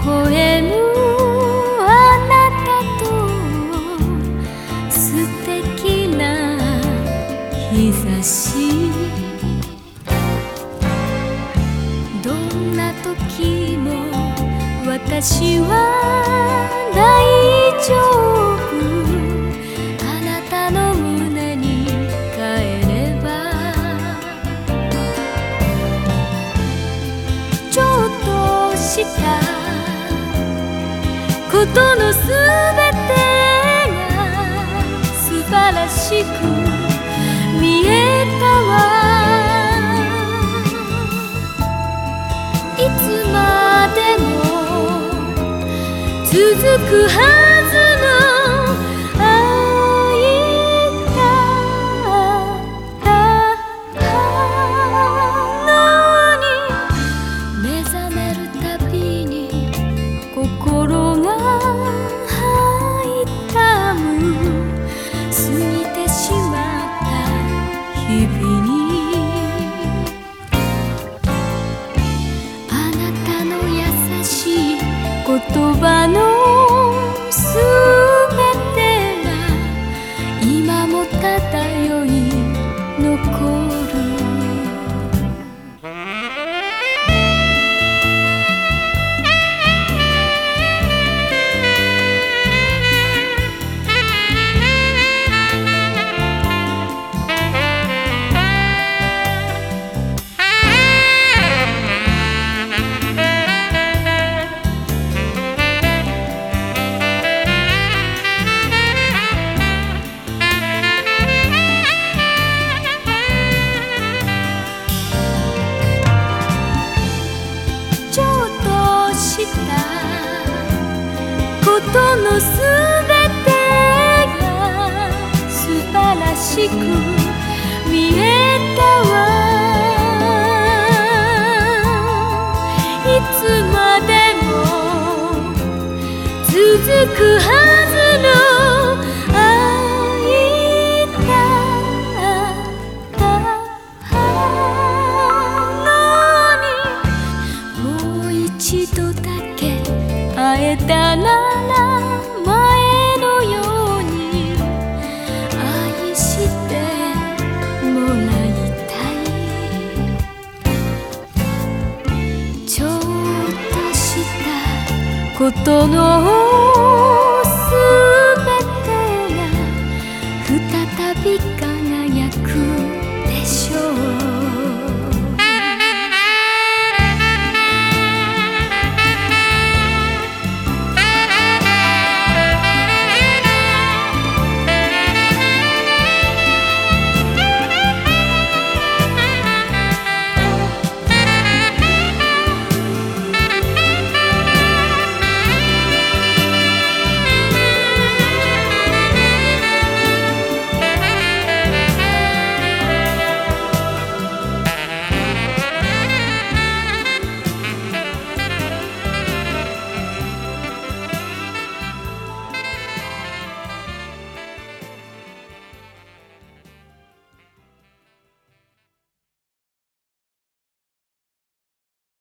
えぬあなたと素敵な日差しどんな時も私は大丈夫あなたの胸に帰ればちょっとしたことのすべてが素晴らしく見えたわいつまでも続くはずの会いたかったのに目覚めるたびに心が痛む過ぎてしまった日々にあなたの優しい言葉のすべてが今も漂い残ることのすべてが素晴らしく見えたわいつまでも続くはずの会いたかったのにもう一度だけ会えたなら前のように愛してもらいたいちょっとしたことの